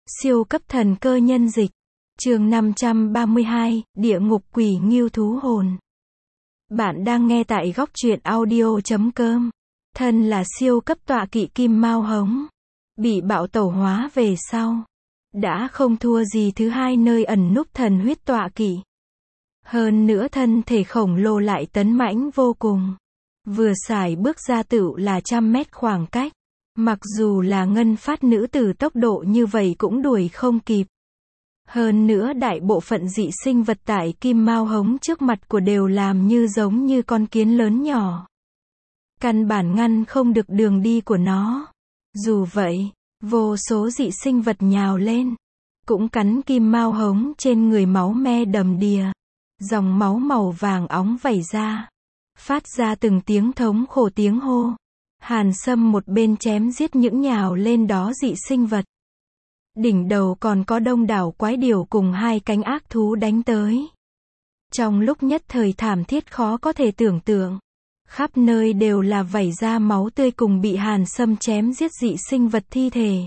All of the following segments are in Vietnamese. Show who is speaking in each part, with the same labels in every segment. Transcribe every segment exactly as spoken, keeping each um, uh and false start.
Speaker 1: Siêu cấp thần cơ nhân dịch. Chương năm trăm ba mươi hai, Địa ngục quỷ ngưu thú hồn. Bạn đang nghe tại góc truyện audio chấm com. Thân là siêu cấp tọa kỵ kim mao hống. Bị bạo tẩu hóa về sau. Đã không thua gì thứ hai nơi ẩn núp thần huyết tọa kỵ. Hơn nữa thân thể khổng lồ lại tấn mãnh vô cùng. Vừa xài bước ra tựu là trăm mét khoảng cách. Mặc dù là ngân phát nữ tử tốc độ như vậy cũng đuổi không kịp. Hơn nữa đại bộ phận dị sinh vật tại kim mao hống trước mặt của đều làm như giống như con kiến lớn nhỏ. Căn bản ngăn không được đường đi của nó. Dù vậy, vô số dị sinh vật nhào lên. Cũng cắn kim mao hống trên người máu me đầm đìa. Dòng máu màu vàng óng vẩy ra. Phát ra từng tiếng thống khổ tiếng hô. Hàn Sâm một bên chém giết những nhào lên đó dị sinh vật. Đỉnh đầu còn có đông đảo quái điểu cùng hai cánh ác thú đánh tới. Trong lúc nhất thời thảm thiết khó có thể tưởng tượng. Khắp nơi đều là vẩy ra máu tươi cùng bị Hàn Sâm chém giết dị sinh vật thi thể.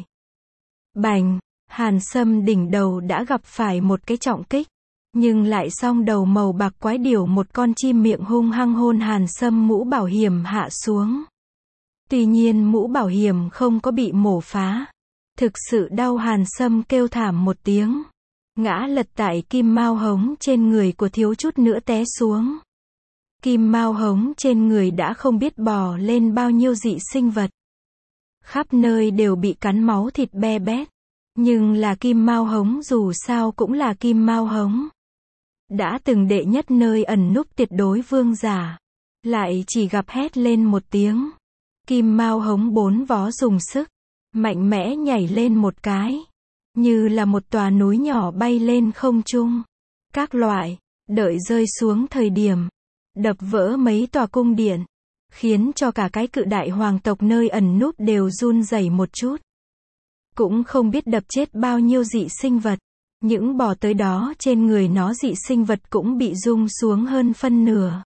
Speaker 1: Bành, Hàn Sâm đỉnh đầu đã gặp phải một cái trọng kích. Nhưng lại song đầu màu bạc quái điểu một con chim miệng hung hăng hôn Hàn Sâm mũ bảo hiểm hạ xuống. Tuy nhiên mũ bảo hiểm không có bị mổ phá. Thực sự đau Hàn Sâm kêu thảm một tiếng. Ngã lật tại kim mao hống trên người của thiếu chút nữa té xuống. Kim mao hống trên người đã không biết bò lên bao nhiêu dị sinh vật. Khắp nơi đều bị cắn máu thịt be bét. Nhưng là kim mao hống dù sao cũng là kim mao hống. Đã từng đệ nhất nơi ẩn núp tuyệt đối vương giả. Lại chỉ gặp hét lên một tiếng. Kim mao hống bốn vó dùng sức. Mạnh mẽ nhảy lên một cái. Như là một tòa núi nhỏ bay lên không trung. Các loại, đợi rơi xuống thời điểm. Đập vỡ mấy tòa cung điện. Khiến cho cả cái cự đại hoàng tộc nơi ẩn núp đều run rẩy một chút. Cũng không biết đập chết bao nhiêu dị sinh vật. Những bò tới đó trên người nó dị sinh vật cũng bị rung xuống hơn phân nửa.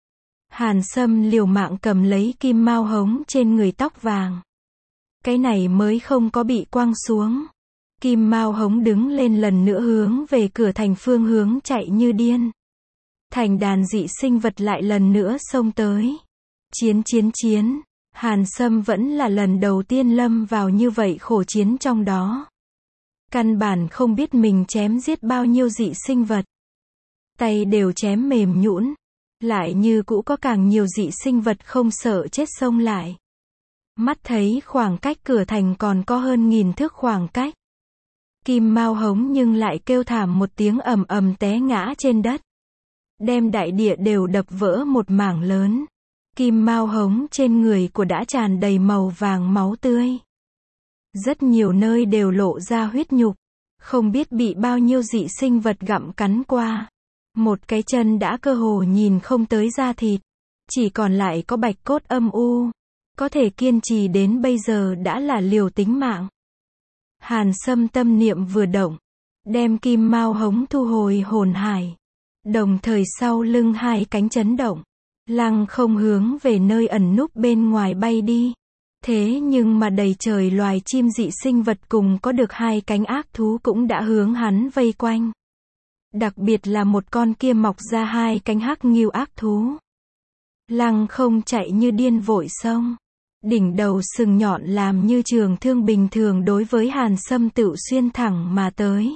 Speaker 1: Hàn Sâm liều mạng cầm lấy kim mao hống trên người tóc vàng. Cái này mới không có bị quăng xuống. Kim mao hống đứng lên lần nữa hướng về cửa thành phương hướng chạy như điên. Thành đàn dị sinh vật lại lần nữa xông tới. Chiến chiến chiến. Hàn Sâm vẫn là lần đầu tiên lâm vào như vậy khổ chiến trong đó. Căn bản không biết mình chém giết bao nhiêu dị sinh vật. Tay đều chém mềm nhũn. Lại như cũ có càng nhiều dị sinh vật không sợ chết xông lại. Mắt thấy khoảng cách cửa thành còn có hơn nghìn thước khoảng cách. Kim mao hống nhưng lại kêu thảm một tiếng ầm ầm té ngã trên đất. Đem đại địa đều đập vỡ một mảng lớn. Kim mao hống trên người của đã tràn đầy màu vàng máu tươi. Rất nhiều nơi đều lộ ra huyết nhục. Không biết bị bao nhiêu dị sinh vật gặm cắn qua. Một cái chân đã cơ hồ nhìn không tới da thịt. Chỉ còn lại có bạch cốt âm u. Có thể kiên trì đến bây giờ đã là liều tính mạng. Hàn Sâm tâm niệm vừa động. Đem kim mao hống thu hồi hồn hải. Đồng thời sau lưng hai cánh chấn động. Lăng không hướng về nơi ẩn núp bên ngoài bay đi. Thế nhưng mà đầy trời loài chim dị sinh vật cùng có được hai cánh ác thú cũng đã hướng hắn vây quanh. Đặc biệt là một con kia mọc ra hai cánh hắc ngưu ác thú. Lăng không chạy như điên vội xông. Đỉnh đầu sừng nhọn làm như trường thương bình thường đối với Hàn Sâm tựu xuyên thẳng mà tới.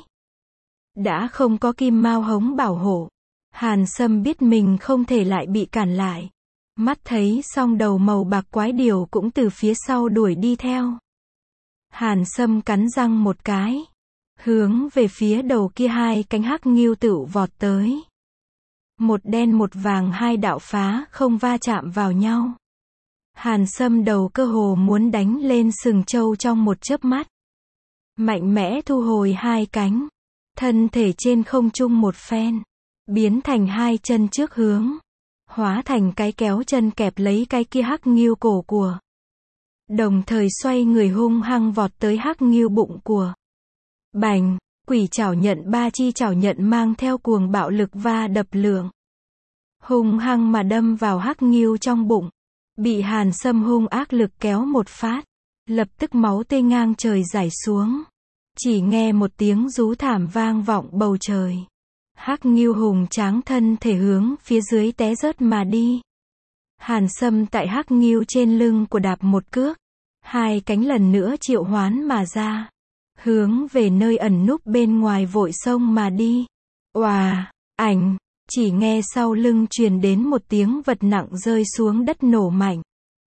Speaker 1: Đã không có kim mao hống bảo hộ. Hàn Sâm biết mình không thể lại bị cản lại. Mắt thấy song đầu màu bạc quái điểu cũng từ phía sau đuổi đi theo. Hàn Sâm cắn răng một cái. Hướng về phía đầu kia hai cánh hắc ngưu tựu vọt tới. Một đen một vàng hai đạo phá không va chạm vào nhau. Hàn Sâm đầu cơ hồ muốn đánh lên sừng trâu trong một chớp mắt. Mạnh mẽ thu hồi hai cánh. Thân thể trên không trung một phen. Biến thành hai chân trước hướng. Hóa thành cái kéo chân kẹp lấy cái kia hắc ngưu cổ của. Đồng thời xoay người hung hăng vọt tới hắc ngưu bụng của. Bành, quỷ chảo nhận ba chi chảo nhận mang theo cuồng bạo lực va đập lượng. Hung hăng mà đâm vào hắc ngưu trong bụng. Bị Hàn Sâm hung ác lực kéo một phát. Lập tức máu tươi ngang trời rải xuống. Chỉ nghe một tiếng rú thảm vang vọng bầu trời. Hắc Ngưu hùng tráng thân thể hướng phía dưới té rớt mà đi. Hàn Sâm tại Hắc Ngưu trên lưng của đạp một cước. Hai cánh lần nữa triệu hoán mà ra. Hướng về nơi ẩn núp bên ngoài vội xông mà đi. Oà, ảnh, chỉ nghe sau lưng truyền đến một tiếng vật nặng rơi xuống đất nổ mạnh.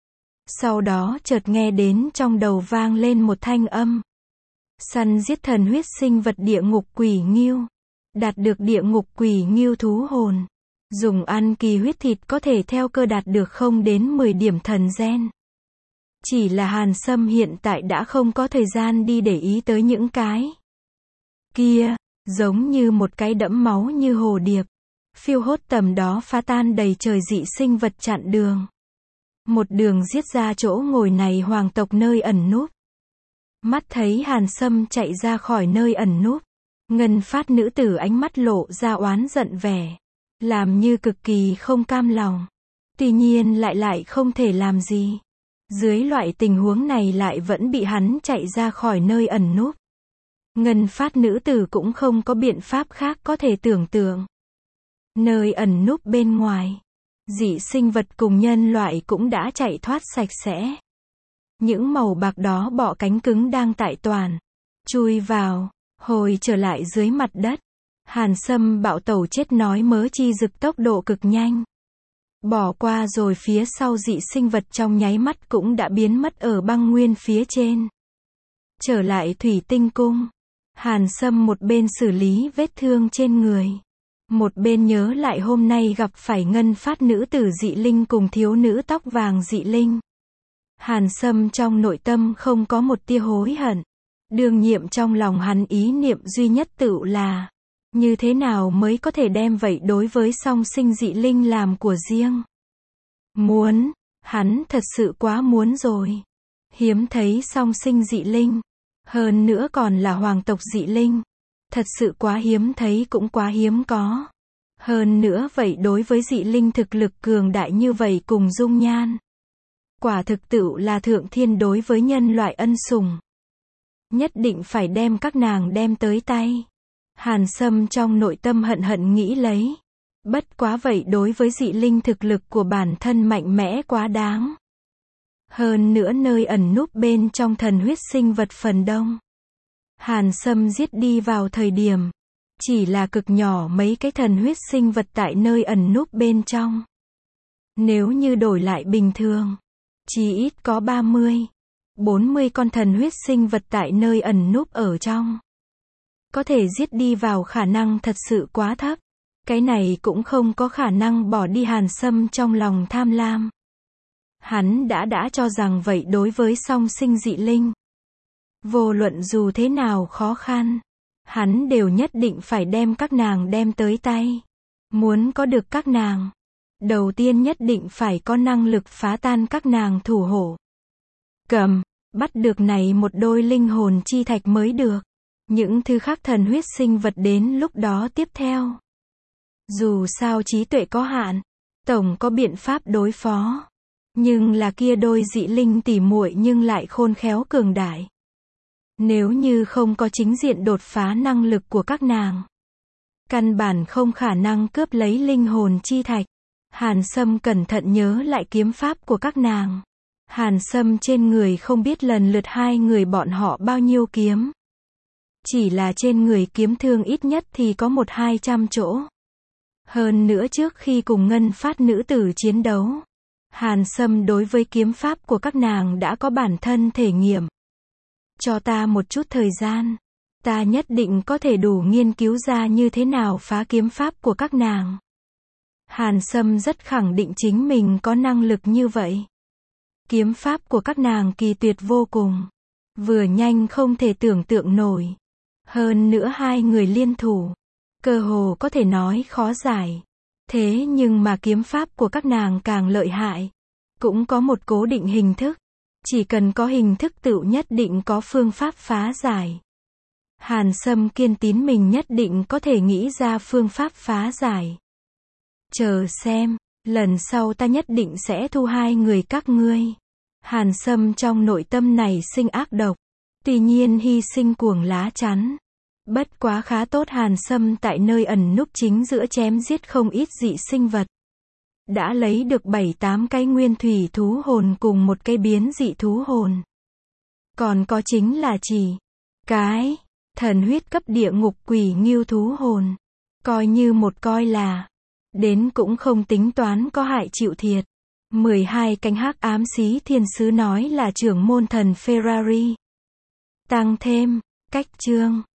Speaker 1: Sau đó chợt nghe đến trong đầu vang lên một thanh âm. Săn giết thần huyết sinh vật địa ngục quỷ ngưu. Đạt được địa ngục quỷ ngưu thú hồn. Dùng ăn kỳ huyết thịt có thể theo cơ đạt được không đến mười điểm thần gen. Chỉ là Hàn Sâm hiện tại đã không có thời gian đi để ý tới những cái kia, giống như một cái đẫm máu như hồ điệp. Phiêu hốt tầm đó phá tan đầy trời dị sinh vật chặn đường. Một đường giết ra chỗ ngồi này hoàng tộc nơi ẩn núp. Mắt thấy Hàn Sâm chạy ra khỏi nơi ẩn núp. Ngân Phát nữ tử ánh mắt lộ ra oán giận vẻ. Làm như cực kỳ không cam lòng. Tuy nhiên lại lại không thể làm gì. Dưới loại tình huống này lại vẫn bị hắn chạy ra khỏi nơi ẩn núp. Ngân Phát nữ tử cũng không có biện pháp khác có thể tưởng tượng. Nơi ẩn núp bên ngoài. Dị sinh vật cùng nhân loại cũng đã chạy thoát sạch sẽ. Những màu bạc đó bọ cánh cứng đang tại toàn. Chui vào. Hồi trở lại dưới mặt đất. Hàn Sâm bạo tẩu chết nói mớ chi dực tốc độ cực nhanh. Bỏ qua rồi phía sau dị sinh vật trong nháy mắt cũng đã biến mất ở băng nguyên phía trên. Trở lại thủy tinh cung. Hàn Sâm một bên xử lý vết thương trên người. Một bên nhớ lại hôm nay gặp phải Ngân Phát nữ tử dị linh cùng thiếu nữ tóc vàng dị linh. Hàn Sâm trong nội tâm không có một tia hối hận. Đương nhiệm trong lòng hắn ý niệm duy nhất tự là như thế nào mới có thể đem vậy đối với song sinh dị linh làm của riêng. Muốn, hắn thật sự quá muốn rồi. Hiếm thấy song sinh dị linh. Hơn nữa còn là hoàng tộc dị linh. Thật sự quá hiếm thấy cũng quá hiếm có. Hơn nữa vậy đối với dị linh thực lực cường đại như vậy cùng dung nhan. Quả thực tự là thượng thiên đối với nhân loại ân sủng. Nhất định phải đem các nàng đem tới tay. Hàn Sâm trong nội tâm hận hận nghĩ lấy. Bất quá vậy đối với dị linh thực lực của bản thân mạnh mẽ quá đáng. Hơn nữa nơi ẩn núp bên trong thần huyết sinh vật phần đông. Hàn Sâm giết đi vào thời điểm. Chỉ là cực nhỏ mấy cái thần huyết sinh vật tại nơi ẩn núp bên trong. Nếu như đổi lại bình thường. Chỉ ít có ba mươi, bốn mươi con thần huyết sinh vật tại nơi ẩn núp ở trong. Có thể giết đi vào khả năng thật sự quá thấp. Cái này cũng không có khả năng bỏ đi Hàn Sâm trong lòng tham lam. Hắn đã đã cho rằng vậy đối với song sinh dị linh. Vô luận dù thế nào khó khăn. Hắn đều nhất định phải đem các nàng đem tới tay. Muốn có được các nàng. Đầu tiên nhất định phải có năng lực phá tan các nàng thủ hộ. Cầm, bắt được này một đôi linh hồn chi thạch mới được. Những thứ khác thần huyết sinh vật đến lúc đó tiếp theo. Dù sao trí tuệ có hạn, tổng có biện pháp đối phó. Nhưng là kia đôi dị linh tỉ muội nhưng lại khôn khéo cường đại. Nếu như không có chính diện đột phá năng lực của các nàng, căn bản không khả năng cướp lấy linh hồn chi thạch. Hàn Sâm cẩn thận nhớ lại kiếm pháp của các nàng. Hàn Sâm trên người không biết lần lượt hai người bọn họ bao nhiêu kiếm. Chỉ là trên người kiếm thương ít nhất thì có một hai trăm chỗ. Hơn nữa trước khi cùng Ngân Phát nữ tử chiến đấu, Hàn Sâm đối với kiếm pháp của các nàng đã có bản thân thể nghiệm. Cho ta một chút thời gian, ta nhất định có thể đủ nghiên cứu ra như thế nào phá kiếm pháp của các nàng. Hàn Sâm rất khẳng định chính mình có năng lực như vậy. Kiếm pháp của các nàng kỳ tuyệt vô cùng. Vừa nhanh không thể tưởng tượng nổi. Hơn nữa hai người liên thủ. Cơ hồ có thể nói khó giải. Thế nhưng mà kiếm pháp của các nàng càng lợi hại. Cũng có một cố định hình thức. Chỉ cần có hình thức tự nhất định có phương pháp phá giải. Hàn Sâm kiên tín mình nhất định có thể nghĩ ra phương pháp phá giải. Chờ xem, lần sau ta nhất định sẽ thu hai người các ngươi. Hàn Sâm trong nội tâm này sinh ác độc. Tuy nhiên hy sinh cuồng lá chắn. Bất quá khá tốt Hàn Sâm tại nơi ẩn núp chính giữa chém giết không ít dị sinh vật. Đã lấy được bảy tám cái nguyên thủy thú hồn cùng một cái biến dị thú hồn. Còn có chính là chỉ cái thần huyết cấp địa ngục quỷ ngưu thú hồn. Coi như một coi là đến cũng không tính toán có hại chịu thiệt. mười hai cánh hắc ám xí thiên sứ nói là trưởng môn thần Ferrari. Tăng thêm, cách chương.